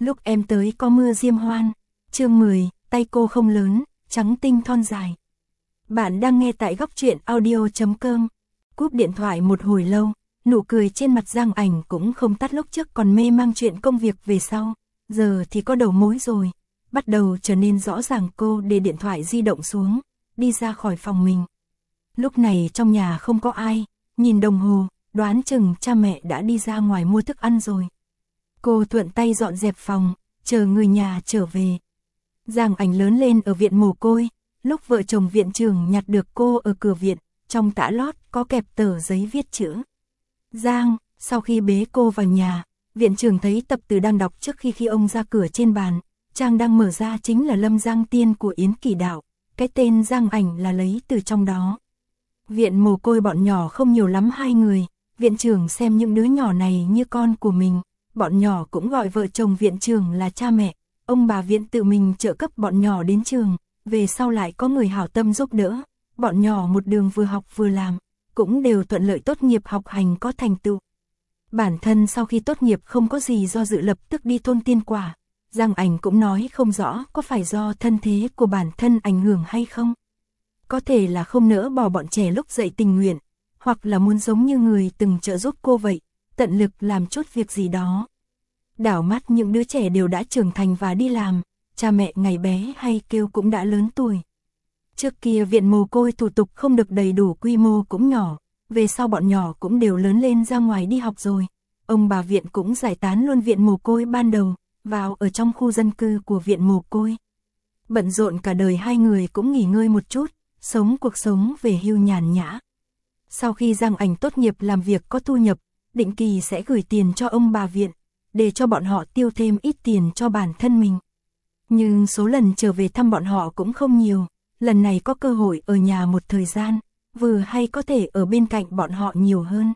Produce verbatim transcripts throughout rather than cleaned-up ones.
Lúc em tới có mưa diêm hoan. Chương mười, tay cô không lớn, trắng tinh thon dài. Bạn đang nghe tại góc truyện audio chấm com. Cúp điện thoại một hồi lâu, nụ cười trên mặt Giang Ảnh cũng không tắt, lúc trước còn mê mang chuyện công việc về sau, giờ thì có đầu mối rồi. Bắt đầu trở nên rõ ràng. Cô để điện thoại di động xuống, đi ra khỏi phòng mình. Lúc này trong nhà không có ai, nhìn đồng hồ, đoán chừng cha mẹ đã đi ra ngoài mua thức ăn rồi. Cô thuận tay dọn dẹp phòng, chờ người nhà trở về. Giang Ảnh lớn lên ở viện mồ côi, lúc vợ chồng viện trưởng nhặt được cô ở cửa viện, trong tã lót có kẹp tờ giấy viết chữ Giang. Sau khi bế cô vào nhà, viện trưởng thấy tập từ đang đọc trước khi khi ông ra cửa, trên bàn trang đang mở ra chính là Lâm Giang Tiên của Yến Kỳ Đạo, cái tên Giang Ảnh là lấy từ trong đó. Viện mồ côi bọn nhỏ không nhiều lắm, hai người, viện trưởng xem những đứa nhỏ này như con của mình, bọn nhỏ cũng gọi vợ chồng viện trưởng là cha mẹ. Ông bà viện tự mình trợ cấp bọn nhỏ đến trường, về sau lại có người hảo tâm giúp đỡ, bọn nhỏ một đường vừa học vừa làm, cũng đều thuận lợi tốt nghiệp học hành có thành tựu. Bản thân sau khi tốt nghiệp không có gì do dự, lập tức đi thôn Tiên Quả. Giang Ảnh cũng nói không rõ có phải do thân thế của bản thân ảnh hưởng hay không. Có thể là không nỡ bỏ bọn trẻ lúc dậy tình nguyện, hoặc là muốn giống như người từng trợ giúp cô vậy, tận lực làm chút việc gì đó. Đảo mắt những đứa trẻ đều đã trưởng thành và đi làm, cha mẹ ngày bé hay kêu cũng đã lớn tuổi. Trước kia viện mồ côi thủ tục không được đầy đủ, quy mô cũng nhỏ, về sau bọn nhỏ cũng đều lớn lên ra ngoài đi học rồi. Ông bà viện cũng giải tán luôn viện mồ côi ban đầu, vào ở trong khu dân cư của viện mồ côi. Bận rộn cả đời, hai người cũng nghỉ ngơi một chút, sống cuộc sống về hưu nhàn nhã. Sau khi Giang Ảnh tốt nghiệp làm việc có thu nhập, định kỳ sẽ gửi tiền cho ông bà viện, để cho bọn họ tiêu thêm ít tiền cho bản thân mình. Nhưng số lần trở về thăm bọn họ cũng không nhiều, lần này có cơ hội ở nhà một thời gian, vừa hay có thể ở bên cạnh bọn họ nhiều hơn.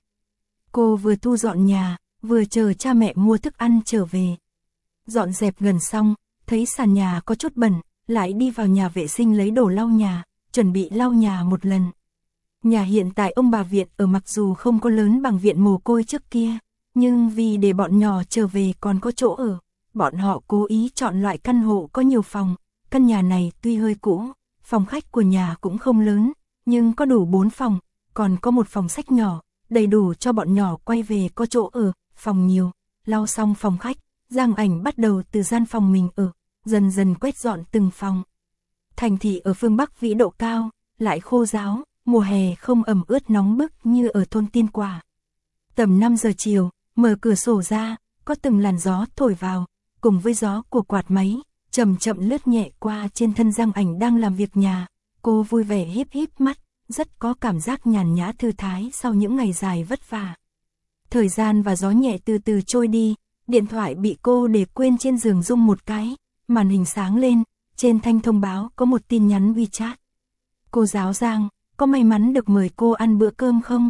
Cô vừa thu dọn nhà, vừa chờ cha mẹ mua thức ăn trở về. Dọn dẹp gần xong, thấy sàn nhà có chút bẩn, lại đi vào nhà vệ sinh lấy đồ lau nhà, chuẩn bị lau nhà một lần. Nhà hiện tại ông bà viện ở mặc dù không có lớn bằng viện mồ côi trước kia, nhưng vì để bọn nhỏ trở về còn có chỗ ở, bọn họ cố ý chọn loại căn hộ có nhiều phòng. Căn nhà này tuy hơi cũ, phòng khách của nhà cũng không lớn, nhưng có đủ bốn phòng, còn có một phòng sách nhỏ, đầy đủ cho bọn nhỏ quay về có chỗ ở. Phòng nhiều, lau xong phòng khách, Giang Ảnh bắt đầu từ gian phòng mình ở, dần dần quét dọn từng phòng. Thành thị ở phương Bắc vĩ độ cao, lại khô ráo, mùa hè không ẩm ướt nóng bức như ở thôn Tiên Quả. Tầm năm giờ chiều, mở cửa sổ ra, có từng làn gió thổi vào, cùng với gió của quạt máy, chậm chậm lướt nhẹ qua trên thân Giang Ảnh đang làm việc nhà. Cô vui vẻ híp híp mắt, rất có cảm giác nhàn nhã thư thái sau những ngày dài vất vả. Thời gian và gió nhẹ từ từ trôi đi, điện thoại bị cô để quên trên giường rung một cái, màn hình sáng lên, trên thanh thông báo có một tin nhắn WeChat. Cô giáo Giang, có may mắn được mời cô ăn bữa cơm không?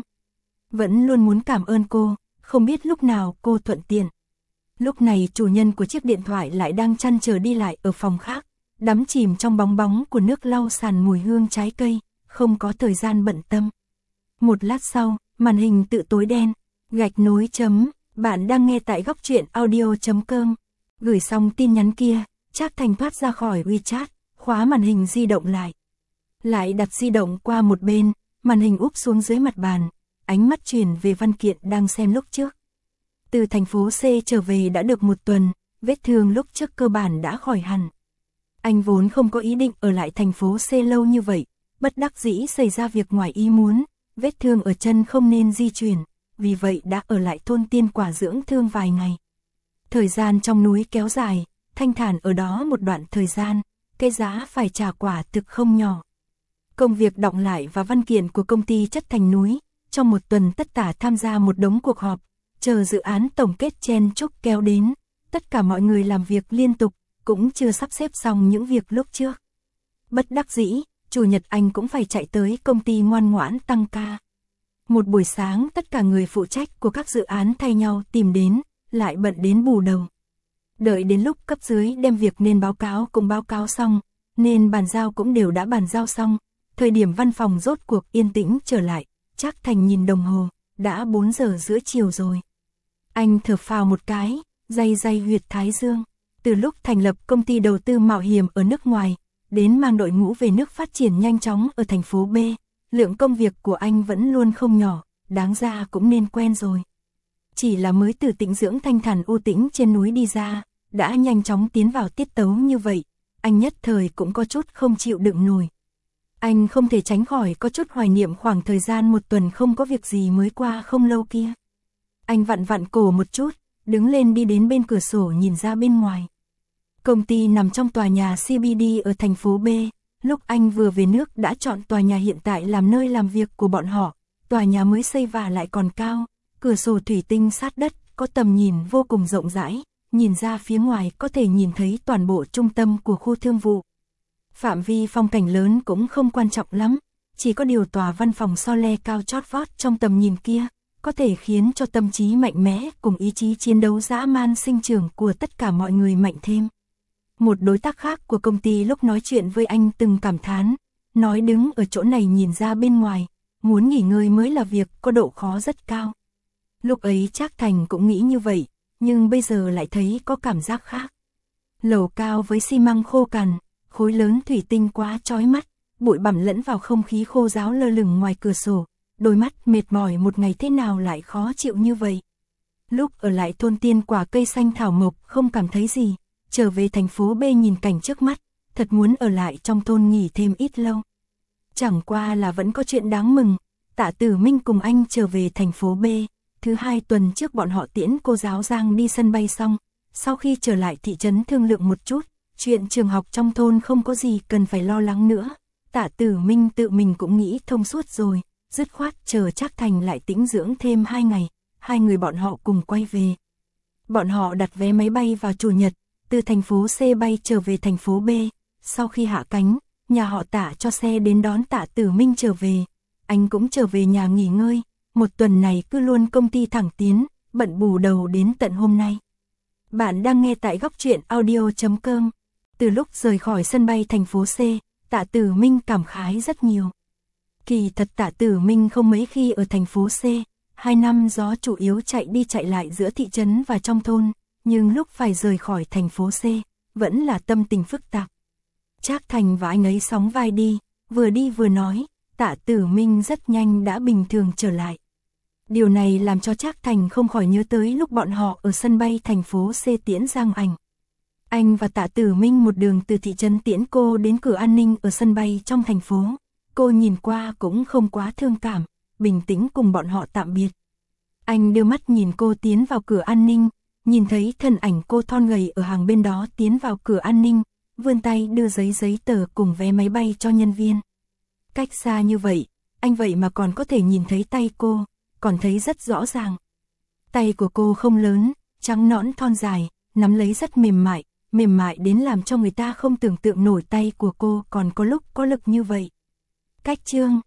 Vẫn luôn muốn cảm ơn cô, không biết lúc nào cô thuận tiện. Lúc này chủ nhân của chiếc điện thoại lại đang trăn trở đi lại ở phòng khác, đắm chìm trong bóng bóng của nước lau sàn mùi hương trái cây, không có thời gian bận tâm. Một lát sau, màn hình tự tối đen, gạch nối chấm, bạn đang nghe tại góc truyện audio chấm com. Gửi xong tin nhắn kia, Trác Thành thoát ra khỏi WeChat, khóa màn hình di động lại. Lại đặt di động qua một bên, màn hình úp xuống dưới mặt bàn, ánh mắt chuyển về văn kiện đang xem lúc trước. Từ thành phố C trở về đã được một tuần, vết thương lúc trước cơ bản đã khỏi hẳn. Anh vốn không có ý định ở lại thành phố C lâu như vậy, bất đắc dĩ xảy ra việc ngoài ý muốn, vết thương ở chân không nên di chuyển, vì vậy đã ở lại thôn Tiên Quả dưỡng thương vài ngày. Thời gian trong núi kéo dài, thanh thản ở đó một đoạn thời gian, cái giá phải trả quả thực không nhỏ. Công việc đọng lại và văn kiện của công ty chất thành núi, trong một tuần tất cả tham gia một đống cuộc họp, chờ dự án tổng kết chen chúc kéo đến, tất cả mọi người làm việc liên tục, cũng chưa sắp xếp xong những việc lúc trước. Bất đắc dĩ, chủ nhật anh cũng phải chạy tới công ty ngoan ngoãn tăng ca. Một buổi sáng tất cả người phụ trách của các dự án thay nhau tìm đến, lại bận đến bù đầu. Đợi đến lúc cấp dưới đem việc nên báo cáo cũng báo cáo xong, nên bàn giao cũng đều đã bàn giao xong, thời điểm văn phòng rốt cuộc yên tĩnh trở lại, Trác Thành nhìn đồng hồ, đã bốn giờ giữa chiều rồi. Anh thở phào một cái, day day huyệt thái dương, Từ lúc thành lập công ty đầu tư mạo hiểm ở nước ngoài, đến mang đội ngũ về nước phát triển nhanh chóng ở thành phố B, lượng công việc của anh vẫn luôn không nhỏ, đáng ra cũng nên quen rồi. Chỉ là mới từ tĩnh dưỡng thanh thản u tĩnh trên núi đi ra, đã nhanh chóng tiến vào tiết tấu như vậy, anh nhất thời cũng có chút không chịu đựng nổi. Anh không thể tránh khỏi có chút hoài niệm khoảng thời gian một tuần không có việc gì mới qua không lâu kia. Anh vặn vặn cổ một chút, đứng lên đi đến bên cửa sổ nhìn ra bên ngoài. Công ty nằm trong tòa nhà xê bê đê ở thành phố B, lúc anh vừa về nước đã chọn tòa nhà hiện tại làm nơi làm việc của bọn họ, tòa nhà mới xây và lại còn cao, cửa sổ thủy tinh sát đất, có tầm nhìn vô cùng rộng rãi, nhìn ra phía ngoài có thể nhìn thấy toàn bộ trung tâm của khu thương vụ. Phạm vi phong cảnh lớn cũng không quan trọng lắm, chỉ có điều tòa văn phòng so le cao chót vót trong tầm nhìn kia, có thể khiến cho tâm trí mạnh mẽ cùng ý chí chiến đấu dã man sinh trưởng của tất cả mọi người mạnh thêm. Một đối tác khác của công ty lúc nói chuyện với anh từng cảm thán, nói đứng ở chỗ này nhìn ra bên ngoài, muốn nghỉ ngơi mới là việc có độ khó rất cao. Lúc ấy Trác Thành cũng nghĩ như vậy, nhưng bây giờ lại thấy có cảm giác khác. Lầu cao với xi măng khô cằn, khối lớn thủy tinh quá chói mắt, bụi bặm lẫn vào không khí khô ráo lơ lửng ngoài cửa sổ, đôi mắt mệt mỏi một ngày thế nào lại khó chịu như vậy. Lúc ở lại thôn Tiên Quả cây xanh thảo mộc không cảm thấy gì, trở về thành phố B nhìn cảnh trước mắt, thật muốn ở lại trong thôn nghỉ thêm ít lâu. Chẳng qua là vẫn có chuyện đáng mừng, Tạ Tử Minh cùng anh trở về thành phố B, thứ hai tuần trước bọn họ tiễn cô giáo Giang đi sân bay xong, sau khi trở lại thị trấn thương lượng một chút, chuyện trường học trong thôn không có gì cần phải lo lắng nữa, Tạ Tử Minh tự mình cũng nghĩ thông suốt rồi, dứt khoát chờ Trác Thành lại tĩnh dưỡng thêm hai ngày, hai người bọn họ cùng quay về. Bọn họ đặt vé máy bay vào chủ nhật, từ thành phố C bay trở về thành phố B, sau khi hạ cánh, nhà họ Tạ cho xe đến đón Tạ Tử Minh trở về, anh cũng trở về nhà nghỉ ngơi, một tuần này cứ luôn công ty thẳng tiến, bận bù đầu đến tận hôm nay. Bạn đang nghe tại góc truyện audio chấm com. Từ lúc rời khỏi sân bay thành phố C, Tạ Tử Minh cảm khái rất nhiều. Kỳ thật Tạ Tử Minh không mấy khi ở thành phố C, hai năm gió chủ yếu chạy đi chạy lại giữa thị trấn và trong thôn, nhưng lúc phải rời khỏi thành phố C, vẫn là tâm tình phức tạp. Trác Thành và anh ấy sóng vai đi, vừa đi vừa nói, Tạ Tử Minh rất nhanh đã bình thường trở lại. Điều này làm cho Trác Thành không khỏi nhớ tới lúc bọn họ ở sân bay thành phố C tiễn Giang Ảnh. Anh và Tạ Tử Minh một đường từ thị trấn tiễn cô đến cửa an ninh ở sân bay trong thành phố. Cô nhìn qua cũng không quá thương cảm, bình tĩnh cùng bọn họ tạm biệt. Anh đưa mắt nhìn cô tiến vào cửa an ninh, nhìn thấy thân ảnh cô thon gầy ở hàng bên đó tiến vào cửa an ninh, vươn tay đưa giấy giấy tờ cùng vé máy bay cho nhân viên. Cách xa như vậy, anh vậy mà còn có thể nhìn thấy tay cô, còn thấy rất rõ ràng. Tay của cô không lớn, trắng nõn thon dài, nắm lấy rất mềm mại, mềm mại đến làm cho người ta không tưởng tượng nổi tay của cô còn có lúc có lực như vậy. Cách chương